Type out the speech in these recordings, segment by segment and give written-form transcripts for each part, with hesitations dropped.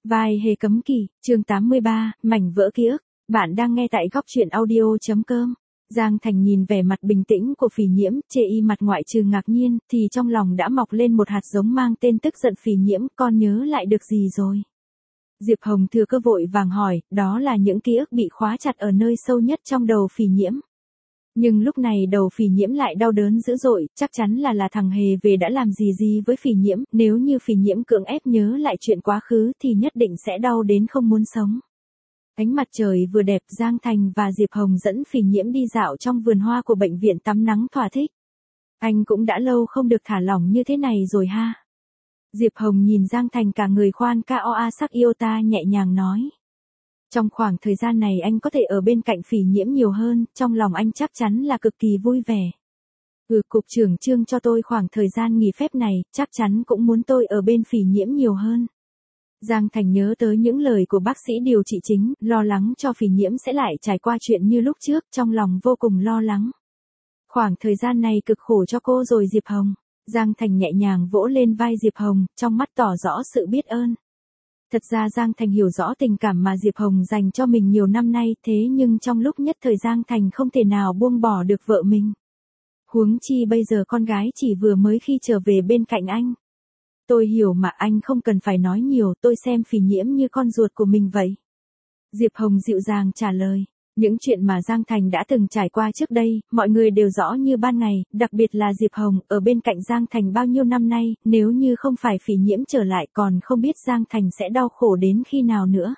Vai hề cấm kỵ, chương 83, mảnh vỡ ký ức. Bạn đang nghe tại góc truyện audio.com. Giang Thành nhìn vẻ mặt bình tĩnh của Phỉ Nhiễm, chê y mặt ngoại trừ ngạc nhiên, thì trong lòng đã mọc lên một hạt giống mang tên tức giận. Phỉ Nhiễm, con nhớ lại được gì rồi? Diệp Hồng thừa cơ vội vàng hỏi, đó là những ký ức bị khóa chặt ở nơi sâu nhất trong đầu Phỉ Nhiễm. Nhưng lúc này đầu Phỉ Nhiễm lại đau đớn dữ dội, chắc chắn là thằng Hề về đã làm gì với Phỉ Nhiễm, nếu như Phỉ Nhiễm cưỡng ép nhớ lại chuyện quá khứ thì nhất định sẽ đau đến không muốn sống. Ánh mặt trời vừa đẹp, Giang Thành và Diệp Hồng dẫn Phỉ Nhiễm đi dạo trong vườn hoa của bệnh viện tắm nắng thỏa thích. Anh cũng đã lâu không được thả lỏng như thế này rồi ha. Diệp Hồng nhìn Giang Thành cả người khoan koa sắc yêu ta nhẹ nhàng nói. Trong khoảng thời gian này anh có thể ở bên cạnh Phỉ Nhiễm nhiều hơn, trong lòng anh chắc chắn là cực kỳ vui vẻ. Cục trưởng Trương cho tôi khoảng thời gian nghỉ phép này, chắc chắn cũng muốn tôi ở bên Phỉ Nhiễm nhiều hơn. Giang Thành nhớ tới những lời của bác sĩ điều trị chính, lo lắng cho Phỉ Nhiễm sẽ lại trải qua chuyện như lúc trước, trong lòng vô cùng lo lắng. Khoảng thời gian này cực khổ cho cô rồi Diệp Hồng. Giang Thành nhẹ nhàng vỗ lên vai Diệp Hồng, trong mắt tỏ rõ sự biết ơn. Thật ra Giang Thành hiểu rõ tình cảm mà Diệp Hồng dành cho mình nhiều năm nay, thế nhưng trong lúc nhất thời Giang Thành không thể nào buông bỏ được vợ mình. Huống chi bây giờ con gái chỉ vừa mới khi trở về bên cạnh anh. Tôi hiểu mà anh không cần phải nói nhiều, tôi xem Phỉ Nhiễm như con ruột của mình vậy. Diệp Hồng dịu dàng trả lời. Những chuyện mà Giang Thành đã từng trải qua trước đây, mọi người đều rõ như ban ngày, đặc biệt là Diệp Hồng, ở bên cạnh Giang Thành bao nhiêu năm nay, nếu như không phải Phỉ Nhiễm trở lại còn không biết Giang Thành sẽ đau khổ đến khi nào nữa.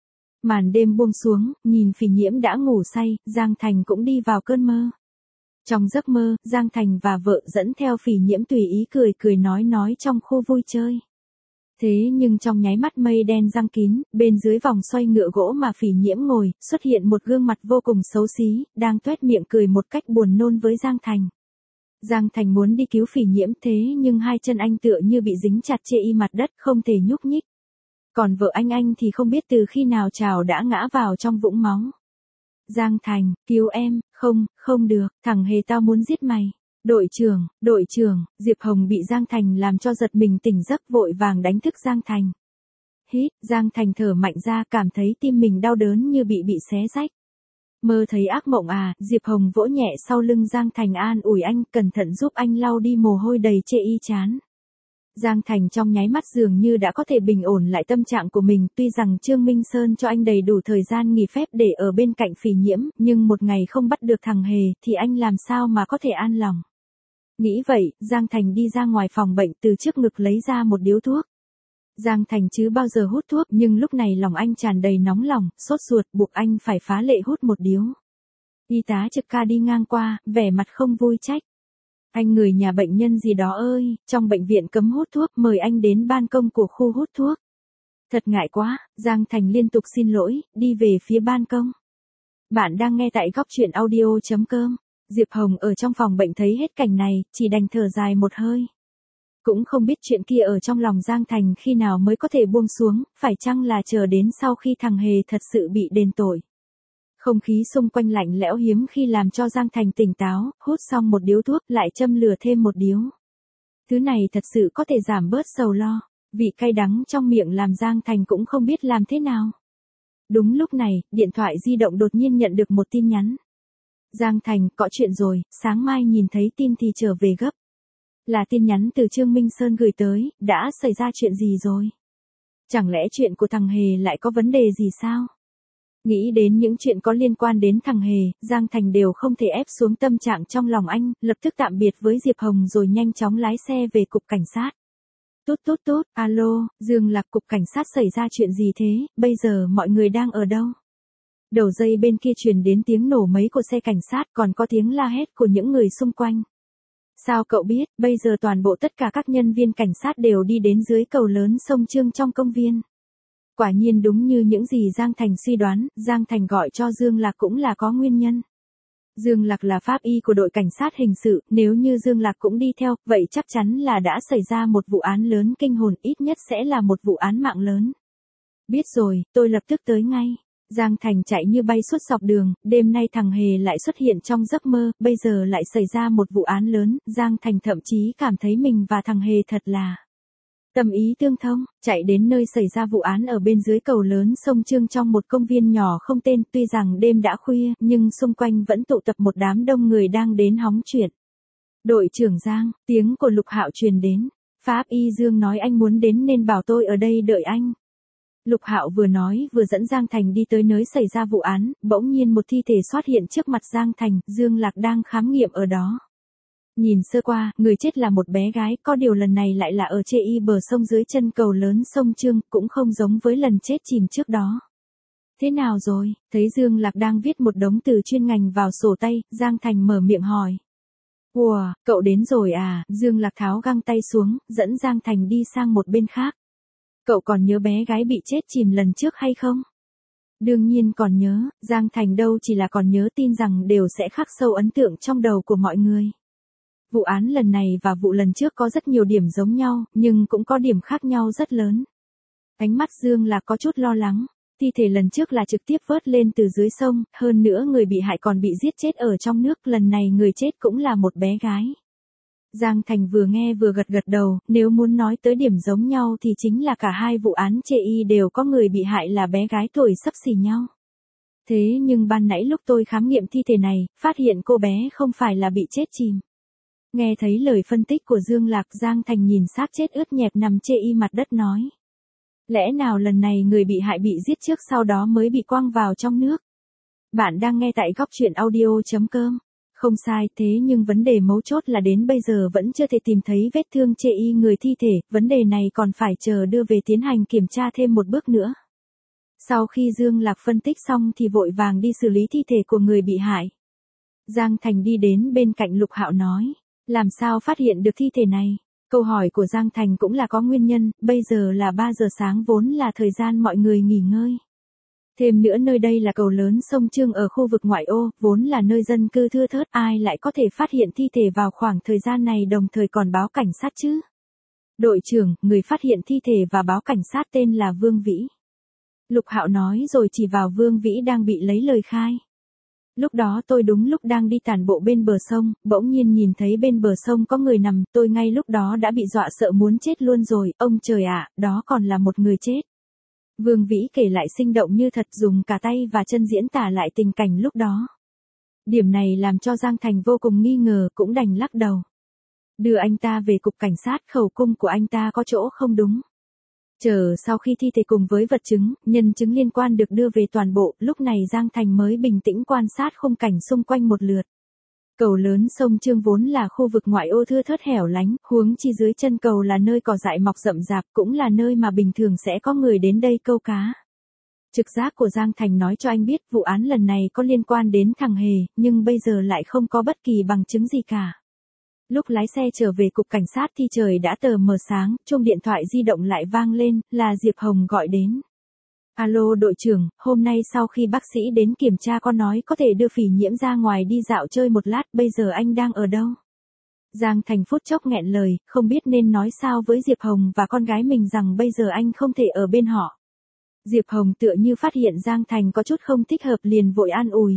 Màn đêm buông xuống, nhìn Phỉ Nhiễm đã ngủ say, Giang Thành cũng đi vào cơn mơ. Trong giấc mơ, Giang Thành và vợ dẫn theo Phỉ Nhiễm tùy ý cười nói trong khu vui chơi. Thế nhưng trong nháy mắt mây đen giăng kín, bên dưới vòng xoay ngựa gỗ mà Phỉ Nhiễm ngồi, xuất hiện một gương mặt vô cùng xấu xí, đang toét miệng cười một cách buồn nôn với Giang Thành. Giang Thành muốn đi cứu Phỉ Nhiễm thế nhưng hai chân anh tựa như bị dính chặt chê y mặt đất không thể nhúc nhích. Còn vợ anh thì không biết từ khi nào chào đã ngã vào trong vũng máu. Giang Thành, cứu em, không được, thằng Hề tao muốn giết mày. Đội trưởng, Diệp Hồng bị Giang Thành làm cho giật mình tỉnh giấc vội vàng đánh thức Giang Thành. Hít, Giang Thành thở mạnh ra cảm thấy tim mình đau đớn như bị xé rách. Mơ thấy ác mộng à, Diệp Hồng vỗ nhẹ sau lưng Giang Thành an ủi anh, cẩn thận giúp anh lau đi mồ hôi đầy chê y chán. Giang Thành trong nháy mắt dường như đã có thể bình ổn lại tâm trạng của mình, tuy rằng Trương Minh Sơn cho anh đầy đủ thời gian nghỉ phép để ở bên cạnh Phỉ Nhiễm, nhưng một ngày không bắt được thằng Hề thì anh làm sao mà có thể an lòng. Nghĩ vậy, Giang Thành đi ra ngoài phòng bệnh từ trước ngực lấy ra một điếu thuốc. Giang Thành chứ bao giờ hút thuốc nhưng lúc này lòng anh tràn đầy nóng lòng, sốt ruột buộc anh phải phá lệ hút một điếu. Y tá trực ca đi ngang qua, vẻ mặt không vui trách. Anh người nhà bệnh nhân gì đó ơi, trong bệnh viện cấm hút thuốc, mời anh đến ban công của khu hút thuốc. Thật ngại quá, Giang Thành liên tục xin lỗi, đi về phía ban công. Bạn đang nghe tại góc truyện audio.com. Diệp Hồng ở trong phòng bệnh thấy hết cảnh này, chỉ đành thở dài một hơi. Cũng không biết chuyện kia ở trong lòng Giang Thành khi nào mới có thể buông xuống, phải chăng là chờ đến sau khi thằng Hề thật sự bị đền tội. Không khí xung quanh lạnh lẽo hiếm khi làm cho Giang Thành tỉnh táo, hút xong một điếu thuốc lại châm lửa thêm một điếu. Thứ này thật sự có thể giảm bớt sầu lo, vị cay đắng trong miệng làm Giang Thành cũng không biết làm thế nào. Đúng lúc này, điện thoại di động đột nhiên nhận được một tin nhắn. Giang Thành, có chuyện rồi, sáng mai nhìn thấy tin thì trở về gấp. Là tin nhắn từ Trương Minh Sơn gửi tới, đã xảy ra chuyện gì rồi? Chẳng lẽ chuyện của thằng Hề lại có vấn đề gì sao? Nghĩ đến những chuyện có liên quan đến thằng Hề, Giang Thành đều không thể ép xuống tâm trạng trong lòng anh, lập tức tạm biệt với Diệp Hồng rồi nhanh chóng lái xe về cục cảnh sát. Tốt, alo, Dương Lạc, cục cảnh sát xảy ra chuyện gì thế, bây giờ mọi người đang ở đâu? Đầu dây bên kia truyền đến tiếng nổ mấy của xe cảnh sát còn có tiếng la hét của những người xung quanh. Sao cậu biết, bây giờ toàn bộ tất cả các nhân viên cảnh sát đều đi đến dưới cầu lớn sông Trương trong công viên. Quả nhiên đúng như những gì Giang Thành suy đoán, Giang Thành gọi cho Dương Lạc cũng là có nguyên nhân. Dương Lạc là pháp y của đội cảnh sát hình sự, nếu như Dương Lạc cũng đi theo, vậy chắc chắn là đã xảy ra một vụ án lớn kinh hồn, ít nhất sẽ là một vụ án mạng lớn. Biết rồi, tôi lập tức tới ngay. Giang Thành chạy như bay suốt dọc đường, đêm nay thằng Hề lại xuất hiện trong giấc mơ, bây giờ lại xảy ra một vụ án lớn, Giang Thành thậm chí cảm thấy mình và thằng Hề thật là Tâm ý tương thông, chạy đến nơi xảy ra vụ án ở bên dưới cầu lớn sông Trương trong một công viên nhỏ không tên, tuy rằng đêm đã khuya, nhưng xung quanh vẫn tụ tập một đám đông người đang đến hóng chuyện. Đội trưởng Giang, tiếng của Lục Hạo truyền đến. Pháp y Dương nói anh muốn đến nên bảo tôi ở đây đợi anh. Lục Hạo vừa nói vừa dẫn Giang Thành đi tới nơi xảy ra vụ án, bỗng nhiên một thi thể xuất hiện trước mặt Giang Thành, Dương Lạc đang khám nghiệm ở đó. Nhìn sơ qua, người chết là một bé gái, có điều lần này lại là ở chê y bờ sông dưới chân cầu lớn sông Trương, cũng không giống với lần chết chìm trước đó. Thế nào rồi? Thấy Dương Lạc đang viết một đống từ chuyên ngành vào sổ tay, Giang Thành mở miệng hỏi. Ủa, cậu đến rồi à? Dương Lạc tháo găng tay xuống, dẫn Giang Thành đi sang một bên khác. Cậu còn nhớ bé gái bị chết chìm lần trước hay không? Đương nhiên còn nhớ, Giang Thành đâu chỉ là còn nhớ, tin rằng đều sẽ khắc sâu ấn tượng trong đầu của mọi người. Vụ án lần này và vụ lần trước có rất nhiều điểm giống nhau, nhưng cũng có điểm khác nhau rất lớn. Ánh mắt Dương Lạc có chút lo lắng. Thi thể lần trước là trực tiếp vớt lên từ dưới sông, hơn nữa người bị hại còn bị giết chết ở trong nước, lần này người chết cũng là một bé gái. Giang Thành vừa nghe vừa gật gật đầu, nếu muốn nói tới điểm giống nhau thì chính là cả hai vụ án chê y đều có người bị hại là bé gái tuổi xấp xỉ nhau. Thế nhưng ban nãy lúc tôi khám nghiệm thi thể này, phát hiện cô bé không phải là bị chết chìm. Nghe thấy lời phân tích của Dương Lạc, Giang Thành nhìn xác chết ướt nhẹp nằm chê y mặt đất nói. Lẽ nào lần này người bị hại bị giết trước sau đó mới bị quăng vào trong nước? Bạn đang nghe tại góc truyện audio.com. Không sai, thế nhưng vấn đề mấu chốt là đến bây giờ vẫn chưa thể tìm thấy vết thương chê y người thi thể, vấn đề này còn phải chờ đưa về tiến hành kiểm tra thêm một bước nữa. Sau khi Dương Lạc phân tích xong thì vội vàng đi xử lý thi thể của người bị hại. Giang Thành đi đến bên cạnh Lục Hạo nói, làm sao phát hiện được thi thể này? Câu hỏi của Giang Thành cũng là có nguyên nhân, bây giờ là 3 giờ sáng vốn là thời gian mọi người nghỉ ngơi. Thêm nữa nơi đây là cầu lớn sông Trương ở khu vực ngoại ô, vốn là nơi dân cư thưa thớt, ai lại có thể phát hiện thi thể vào khoảng thời gian này đồng thời còn báo cảnh sát chứ? Đội trưởng, người phát hiện thi thể và báo cảnh sát tên là Vương Vĩ. Lục Hạo nói rồi chỉ vào Vương Vĩ đang bị lấy lời khai. Lúc đó tôi đúng lúc đang đi tản bộ bên bờ sông, bỗng nhiên nhìn thấy bên bờ sông có người nằm, tôi ngay lúc đó đã bị dọa sợ muốn chết luôn rồi, ông trời ạ, đó còn là một người chết. Vương Vĩ kể lại sinh động như thật, dùng cả tay và chân diễn tả lại tình cảnh lúc đó. Điểm này làm cho Giang Thành vô cùng nghi ngờ, cũng đành lắc đầu. Đưa anh ta về cục cảnh sát, khẩu cung của anh ta có chỗ không đúng. Chờ sau khi thi thể cùng với vật chứng, nhân chứng liên quan được đưa về toàn bộ, lúc này Giang Thành mới bình tĩnh quan sát khung cảnh xung quanh một lượt. Cầu lớn sông Trương vốn là khu vực ngoại ô thưa thớt hẻo lánh, huống chi dưới chân cầu là nơi cỏ dại mọc rậm rạp, cũng là nơi mà bình thường sẽ có người đến đây câu cá. Trực giác của Giang Thành nói cho anh biết vụ án lần này có liên quan đến thằng Hề, nhưng bây giờ lại không có bất kỳ bằng chứng gì cả. Lúc lái xe trở về cục cảnh sát thì trời đã tờ mờ sáng, chuông điện thoại di động lại vang lên, là Diệp Hồng gọi đến. Alo đội trưởng, hôm nay sau khi bác sĩ đến kiểm tra con nói có thể đưa Phỉ Nhiễm ra ngoài đi dạo chơi một lát, bây giờ anh đang ở đâu? Giang Thành phút chốc nghẹn lời, không biết nên nói sao với Diệp Hồng và con gái mình rằng bây giờ anh không thể ở bên họ. Diệp Hồng tựa như phát hiện Giang Thành có chút không thích hợp liền vội an ủi.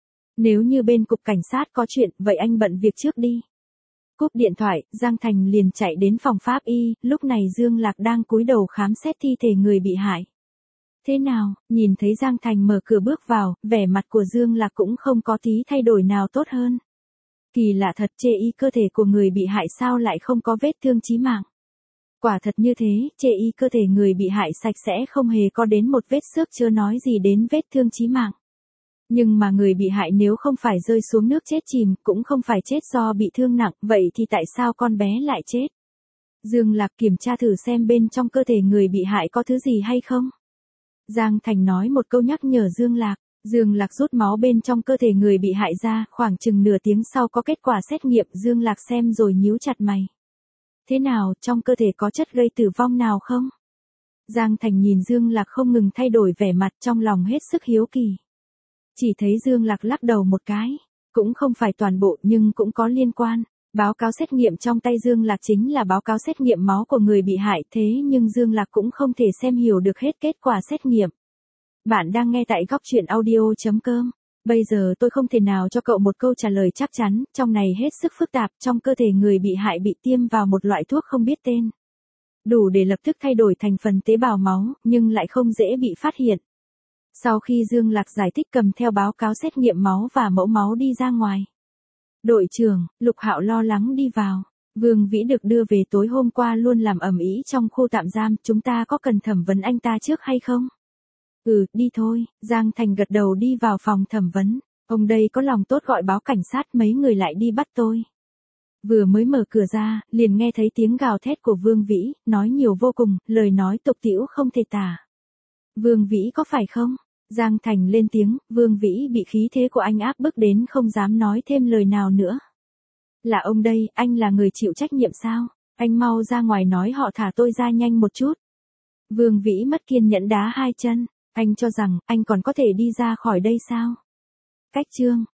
Nếu như bên cục cảnh sát có chuyện, vậy anh bận việc trước đi. Cúp điện thoại, Giang Thành liền chạy đến phòng pháp y, lúc này Dương Lạc đang cúi đầu khám xét thi thể người bị hại. Thế nào, nhìn thấy Giang Thành mở cửa bước vào, vẻ mặt của Dương Lạc cũng không có tí thay đổi nào tốt hơn. Kỳ lạ thật, chê y cơ thể của người bị hại sao lại không có vết thương chí mạng. Quả thật như thế, chê y cơ thể người bị hại sạch sẽ không hề có đến một vết xước, chưa nói gì đến vết thương chí mạng. Nhưng mà người bị hại nếu không phải rơi xuống nước chết chìm, cũng không phải chết do bị thương nặng, vậy thì tại sao con bé lại chết? Dương Lạc kiểm tra thử xem bên trong cơ thể người bị hại có thứ gì hay không? Giang Thành nói một câu nhắc nhở Dương Lạc. Dương Lạc rút máu bên trong cơ thể người bị hại ra, khoảng chừng nửa tiếng sau có kết quả xét nghiệm, Dương Lạc xem rồi nhíu chặt mày. Thế nào, trong cơ thể có chất gây tử vong nào không? Giang Thành nhìn Dương Lạc không ngừng thay đổi vẻ mặt, trong lòng hết sức hiếu kỳ. Chỉ thấy Dương Lạc lắc đầu một cái, cũng không phải toàn bộ nhưng cũng có liên quan. Báo cáo xét nghiệm trong tay Dương Lạc chính là báo cáo xét nghiệm máu của người bị hại, thế nhưng Dương Lạc cũng không thể xem hiểu được hết kết quả xét nghiệm. Bạn đang nghe tại góc truyện audio.com. Bây giờ tôi không thể nào cho cậu một câu trả lời chắc chắn, trong này hết sức phức tạp, trong cơ thể người bị hại bị tiêm vào một loại thuốc không biết tên. đủ để lập tức thay đổi thành phần tế bào máu, nhưng lại không dễ bị phát hiện. Sau khi Dương Lạc giải thích cầm theo báo cáo xét nghiệm máu và mẫu máu đi ra ngoài. Đội trưởng, Lục Hạo lo lắng đi vào. Vương Vĩ được đưa về tối hôm qua luôn làm ầm ĩ trong khu tạm giam, chúng ta có cần thẩm vấn anh ta trước hay không? Ừ, đi thôi, Giang Thành gật đầu đi vào phòng thẩm vấn. Ông đây có lòng tốt gọi báo cảnh sát, mấy người lại đi bắt tôi. Vừa mới mở cửa ra, liền nghe thấy tiếng gào thét của Vương Vĩ, nói nhiều vô cùng, lời nói tục tĩu không thể tả. Vương Vĩ có phải không? Giang Thành lên tiếng, Vương Vĩ bị khí thế của anh áp bức đến không dám nói thêm lời nào nữa. Là ông đây, anh là người chịu trách nhiệm sao? Anh mau ra ngoài nói họ thả tôi ra nhanh một chút. Vương Vĩ mất kiên nhẫn đá hai chân, anh cho rằng anh còn có thể đi ra khỏi đây sao? Cách chương